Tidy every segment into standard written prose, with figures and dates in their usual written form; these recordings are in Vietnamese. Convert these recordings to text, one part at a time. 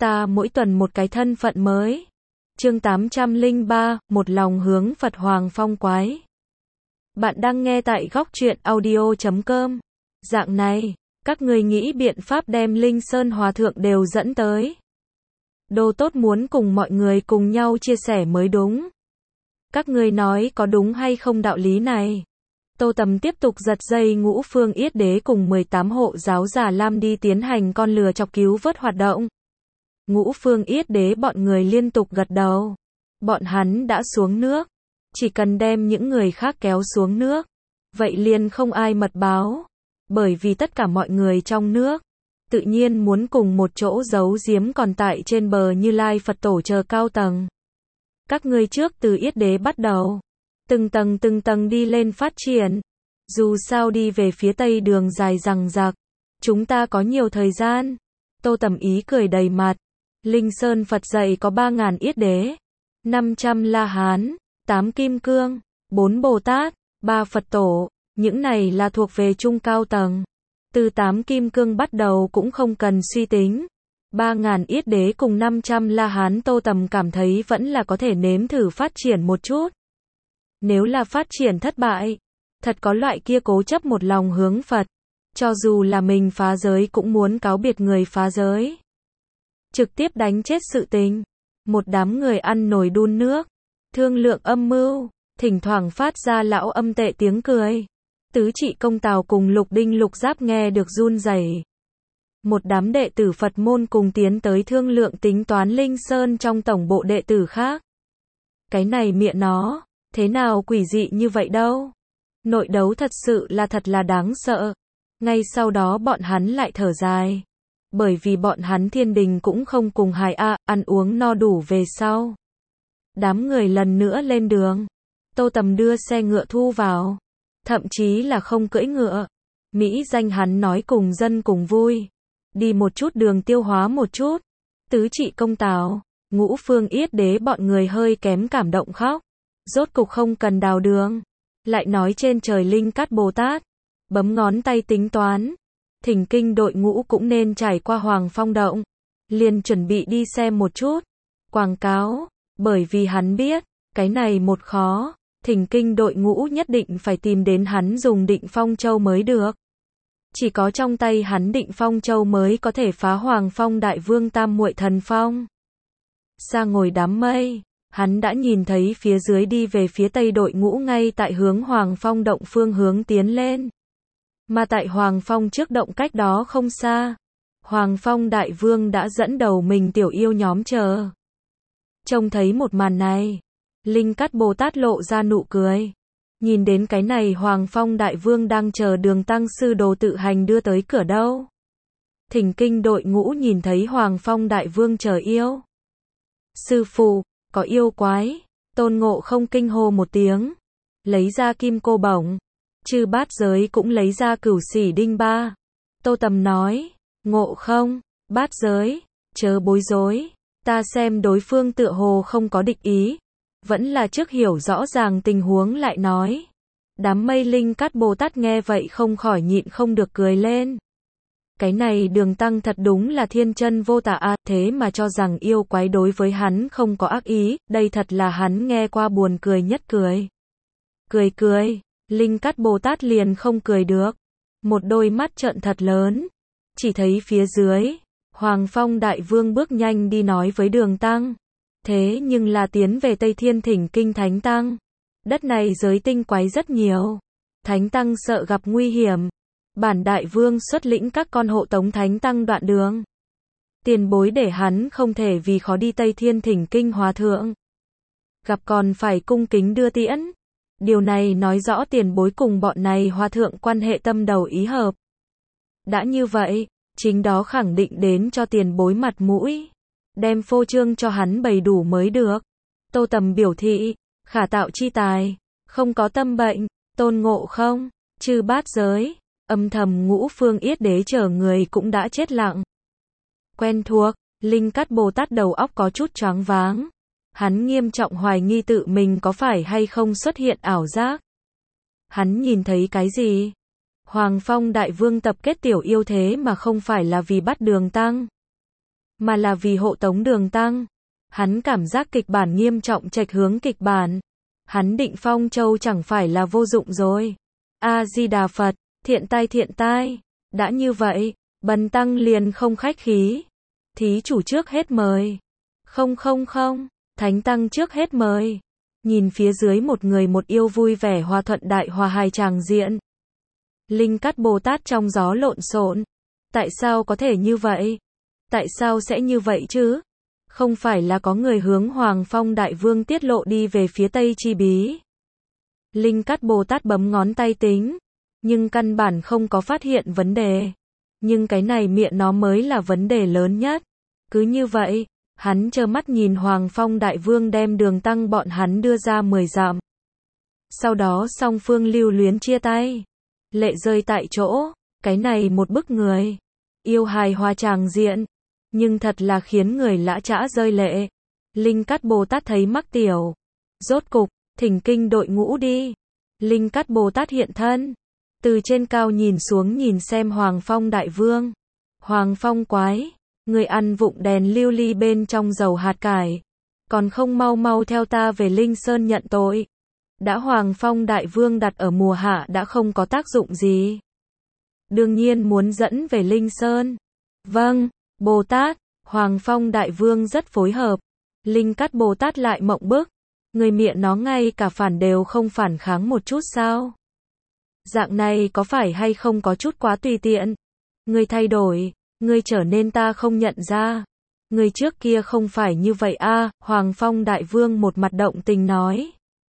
ta mỗi tuần một cái thân phận mới. Chương 803, một lòng hướng Phật Hoàng Phong Quái. Bạn đang nghe tại góc truyện audio.com. Dạng này, các người nghĩ biện pháp đem Linh Sơn Hòa Thượng đều dẫn tới. Đồ tốt muốn cùng mọi người cùng nhau chia sẻ mới đúng. Các người nói có đúng hay không đạo lý này? Tô Tầm tiếp tục giật dây Ngũ Phương Yết Đế cùng 18 hộ giáo giả Lam đi tiến hành con lừa chọc cứu vớt hoạt động. Ngũ Phương Yết Đế bọn người liên tục gật đầu. Bọn hắn đã xuống nước. Chỉ cần đem những người khác kéo xuống nước. Vậy liền không ai mật báo. Bởi vì tất cả mọi người trong nước tự nhiên muốn cùng một chỗ giấu giếm còn tại trên bờ Như Lai Phật Tổ chờ cao tầng. Các ngươi trước từ Yết Đế bắt đầu. Từng tầng đi lên phát triển. Dù sao đi về phía tây đường dài dằng dặc. Chúng ta có nhiều thời gian. Tô Tầm ý cười đầy mặt. Linh Sơn Phật dạy có 3.000 Yết Đế, 500 La Hán, 8 Kim Cương, 4 Bồ Tát, 3 Phật Tổ. Những này là thuộc về trung cao tầng. Từ 8 Kim Cương bắt đầu cũng không cần suy tính. 3.000 Yết Đế cùng 500 La Hán Tô Tầm cảm thấy vẫn là có thể nếm thử phát triển một chút. Nếu là phát triển thất bại, thật có loại kia cố chấp một lòng hướng Phật. Cho dù là mình phá giới cũng muốn cáo biệt người phá giới. Trực tiếp đánh chết sự tình. Một đám người ăn nồi đun nước. Thương lượng âm mưu. Thỉnh thoảng phát ra lão âm tệ tiếng cười. Tứ Trị Công Tào cùng Lục Đinh Lục Giáp nghe được run rẩy. Một đám đệ tử Phật môn cùng tiến tới thương lượng tính toán Linh Sơn trong tổng bộ đệ tử khác. Cái này mẹ nó, thế nào quỷ dị như vậy đâu. Nội đấu thật sự là thật là đáng sợ. Ngay sau đó bọn hắn lại thở dài. Bởi vì bọn hắn thiên đình cũng không cùng hài ăn uống no đủ về sau. Đám người lần nữa lên đường. Tô Tầm đưa xe ngựa thu vào. Thậm chí là không cưỡi ngựa. Mỹ danh hắn nói cùng dân cùng vui. Đi một chút đường tiêu hóa một chút. Tứ Trị Công Tào, Ngũ Phương Yết Đế bọn người hơi kém cảm động khóc. Rốt cục không cần đào đường. Lại nói trên trời Linh Cát Bồ Tát. Bấm ngón tay tính toán. Thỉnh kinh đội ngũ cũng nên trải qua Hoàng Phong Động. Liền chuẩn bị đi xem một chút. Quảng cáo. Bởi vì hắn biết, cái này một khó. Thỉnh kinh đội ngũ nhất định phải tìm đến hắn dùng Định Phong Châu mới được. Chỉ có trong tay hắn Định Phong Châu mới có thể phá Hoàng Phong Đại Vương Tam Muội Thần Phong. Xa ngồi đám mây, hắn đã nhìn thấy phía dưới đi về phía tây đội ngũ ngay tại hướng Hoàng Phong Động phương hướng tiến lên. Mà tại Hoàng Phong trước động cách đó không xa, Hoàng Phong Đại Vương đã dẫn đầu mình tiểu yêu nhóm chờ. Trông thấy một màn này, Linh Cát Bồ Tát lộ ra nụ cười. Nhìn đến cái này Hoàng Phong Đại Vương đang chờ Đường Tăng sư đồ tự hành đưa tới cửa đâu. Thỉnh kinh đội ngũ nhìn thấy Hoàng Phong Đại Vương chờ yêu. Sư phụ, có yêu quái. Tôn Ngộ Không kinh hô một tiếng. Lấy ra kim cô bổng. Chư Bát Giới cũng lấy ra Cửu Xỉ Đinh Ba. Tô Tầm nói, Ngộ Không, Bát Giới, chớ bối rối. Ta xem đối phương tựa hồ không có địch ý. Vẫn là trước hiểu rõ ràng tình huống lại nói. Đám mây Linh Cát Bồ Tát nghe vậy không khỏi nhịn không được cười lên. Cái này Đường Tăng thật đúng là thiên chân vô tà thế mà cho rằng yêu quái đối với hắn không có ác ý, đây thật là hắn nghe qua buồn cười nhất cười. Cười, Linh Cát Bồ Tát liền không cười được. Một đôi mắt trợn thật lớn. Chỉ thấy phía dưới, Hoàng Phong Đại Vương bước nhanh đi nói với Đường Tăng. Thế nhưng là tiến về Tây Thiên thỉnh kinh Thánh Tăng. Đất này giới tinh quái rất nhiều. Thánh Tăng sợ gặp nguy hiểm. Bản Đại Vương xuất lĩnh các con hộ tống Thánh Tăng đoạn đường. Tiền bối để hắn không thể vì khó đi Tây Thiên thỉnh kinh Hòa Thượng. Gặp còn phải cung kính đưa tiễn. Điều này nói rõ tiền bối cùng bọn này Hòa Thượng quan hệ tâm đầu ý hợp. Đã như vậy, chính đó khẳng định đến cho tiền bối mặt mũi. Đem phô trương cho hắn đầy đủ mới được. Tô Tầm biểu thị, khả tạo chi tài, không có tâm bệnh. Tôn Ngộ Không, Chư Bát Giới, âm thầm Ngũ Phương Yết Đế chờ người cũng đã chết lặng. Quen thuộc, Linh Cát Bồ Tát đầu óc có chút choáng váng. Hắn nghiêm trọng hoài nghi tự mình có phải hay không xuất hiện ảo giác. Hắn nhìn thấy cái gì? Hoàng Phong Đại Vương tập kết tiểu yêu thế mà không phải là vì bắt Đường Tăng. mà là vì hộ tống Đường Tăng. Hắn cảm giác kịch bản nghiêm trọng chệch hướng kịch bản. Hắn định Phong Châu chẳng phải là vô dụng rồi. A-di-đà Phật, thiện tai, đã như vậy, Bần Tăng liền không khách khí. Thí chủ trước hết mời. Không, Thánh Tăng trước hết mời. Nhìn phía dưới một người một yêu vui vẻ hòa thuận đại hòa hài tràng diện. Linh Cát Bồ Tát trong gió lộn xộn. Tại sao có thể như vậy? Tại sao sẽ như vậy chứ? Không phải là có người hướng Hoàng Phong Đại Vương tiết lộ đi về phía Tây Chi Bí. Linh Cát Bồ Tát bấm ngón tay tính, nhưng căn bản không có phát hiện vấn đề. Nhưng cái này miệng nó mới là vấn đề lớn nhất. Cứ như vậy, hắn trơ mắt nhìn Hoàng Phong Đại Vương đem Đường Tăng bọn hắn đưa ra 10 dặm. Sau đó song phương lưu luyến chia tay. Lệ rơi tại chỗ, cái này một bức người. Yêu hài hòa tràng diện. Nhưng thật là khiến người lã chã rơi lệ. Linh Cát Bồ Tát thấy mắc tiểu. Rốt cục, thỉnh kinh đội ngũ đi. Linh Cát Bồ Tát hiện thân. Từ trên cao nhìn xuống nhìn xem Hoàng Phong Đại Vương. Hoàng Phong quái, người ăn vụng đèn lưu ly bên trong dầu hạt cải. Còn không mau mau theo ta về Linh Sơn nhận tội. Đã Hoàng Phong Đại Vương đặt ở mùa hạ đã không có tác dụng gì. Đương nhiên muốn dẫn về Linh Sơn. Vâng, Bồ Tát. Hoàng Phong Đại Vương rất phối hợp. Linh Cát Bồ Tát lại mộng bức. Người miệng nó ngay cả phản đều không phản kháng một chút sao? Dạng này có phải hay không có chút quá tùy tiện? Người thay đổi, người trở nên ta không nhận ra. Người trước kia không phải như vậy a. Hoàng Phong Đại Vương một mặt động tình nói.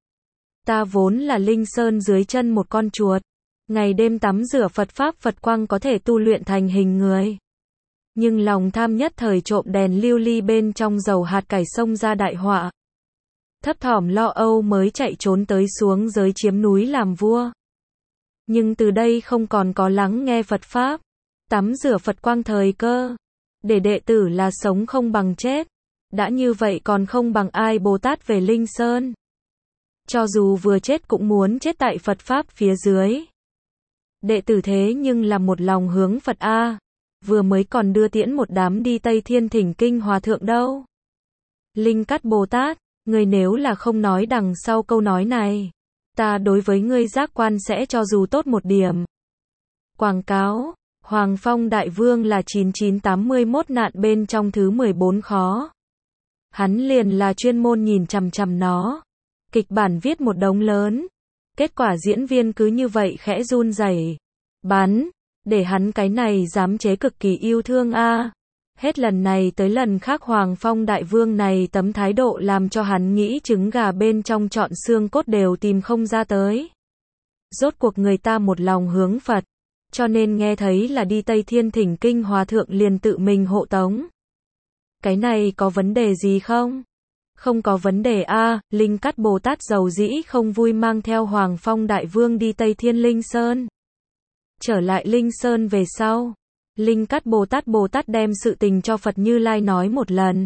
Ta vốn là Linh Sơn dưới chân một con chuột. Ngày đêm tắm rửa Phật Pháp Phật Quang có thể tu luyện thành hình người. Nhưng lòng tham nhất thời trộm đèn lưu ly bên trong dầu hạt cải xông ra đại họa. Thấp thỏm lo âu mới chạy trốn tới xuống giới chiếm núi làm vua. Nhưng từ đây không còn có lắng nghe Phật Pháp, tắm rửa Phật Quang thời cơ. Để đệ tử là sống không bằng chết. Đã như vậy còn không bằng ai Bồ Tát về Linh Sơn. Cho dù vừa chết cũng muốn chết tại Phật Pháp phía dưới. Đệ tử thế nhưng là một lòng hướng Phật a. Vừa mới còn đưa tiễn một đám đi Tây Thiên thỉnh kinh hòa thượng đâu. Linh Cát Bồ Tát, ngươi nếu là không nói đằng sau câu nói này, ta đối với ngươi giác quan sẽ cho dù tốt một điểm. Quảng cáo, Hoàng Phong Đại Vương là 9981 nạn bên trong thứ 14 khó. Hắn liền là chuyên môn nhìn chằm chằm nó. Kịch bản viết một đống lớn. Kết quả diễn viên cứ như vậy khẽ run rẩy. Bắn, để hắn cái này dám chế cực kỳ yêu thương a. Hết lần này tới lần khác Hoàng Phong Đại Vương này tấm thái độ làm cho hắn nghĩ trứng gà bên trong trọn xương cốt đều tìm không ra tới. Rốt cuộc người ta một lòng hướng Phật, cho nên nghe thấy là đi Tây Thiên thỉnh kinh hòa thượng liền tự mình hộ tống. Cái này có vấn đề gì không? Không có vấn đề a. Linh Cát Bồ Tát giàu dĩ không vui mang theo Hoàng Phong Đại Vương đi Tây Thiên Linh Sơn. Trở lại Linh Sơn về sau, Linh Cát Bồ Tát đem sự tình cho Phật Như Lai nói một lần.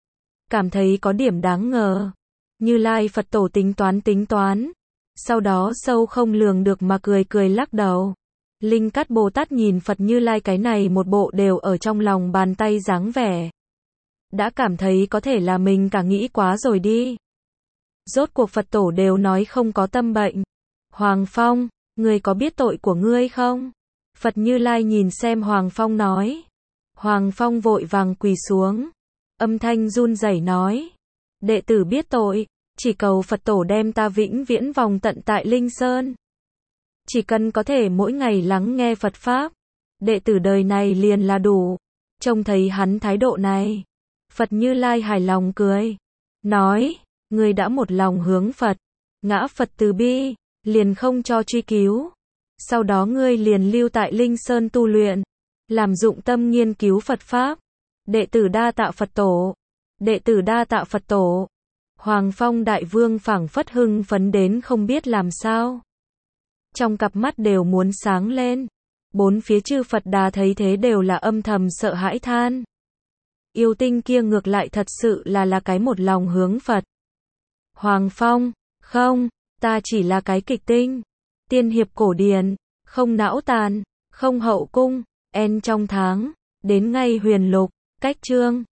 Cảm thấy có điểm đáng ngờ. Như Lai Phật Tổ tính toán. Sau đó sâu không lường được mà cười lắc đầu. Linh Cát Bồ Tát nhìn Phật Như Lai cái này một bộ đều ở trong lòng bàn tay dáng vẻ. Đã cảm thấy có thể là mình cả nghĩ quá rồi đi. Rốt cuộc Phật Tổ đều nói không có tâm bệnh. Hoàng Phong, ngươi có biết tội của ngươi không? Phật Như Lai nhìn xem Hoàng Phong nói. Hoàng Phong vội vàng quỳ xuống. Âm thanh run rẩy nói. Đệ tử biết tội, chỉ cầu Phật Tổ đem ta vĩnh viễn vòng tận tại Linh Sơn. Chỉ cần có thể mỗi ngày lắng nghe Phật Pháp, đệ tử đời này liền là đủ. Trông thấy hắn thái độ này, Phật Như Lai hài lòng cười. Nói, ngươi đã một lòng hướng Phật, ngã Phật từ bi, liền không cho truy cứu. Sau đó ngươi liền lưu tại Linh Sơn tu luyện, làm dụng tâm nghiên cứu Phật Pháp. Đệ tử đa tạ Phật Tổ. Đệ tử đa tạ Phật Tổ. Hoàng Phong Đại Vương phảng phất hưng phấn đến không biết làm sao. Trong cặp mắt đều muốn sáng lên. Bốn phía chư Phật Đà thấy thế đều là âm thầm sợ hãi than. Yêu tinh kia ngược lại thật sự là cái một lòng hướng Phật. Hoàng Phong, không, ta chỉ là cái kịch tinh. Tiên hiệp cổ điển, không não tàn, không hậu cung, en trong tháng, đến ngay huyền lục, cách chương.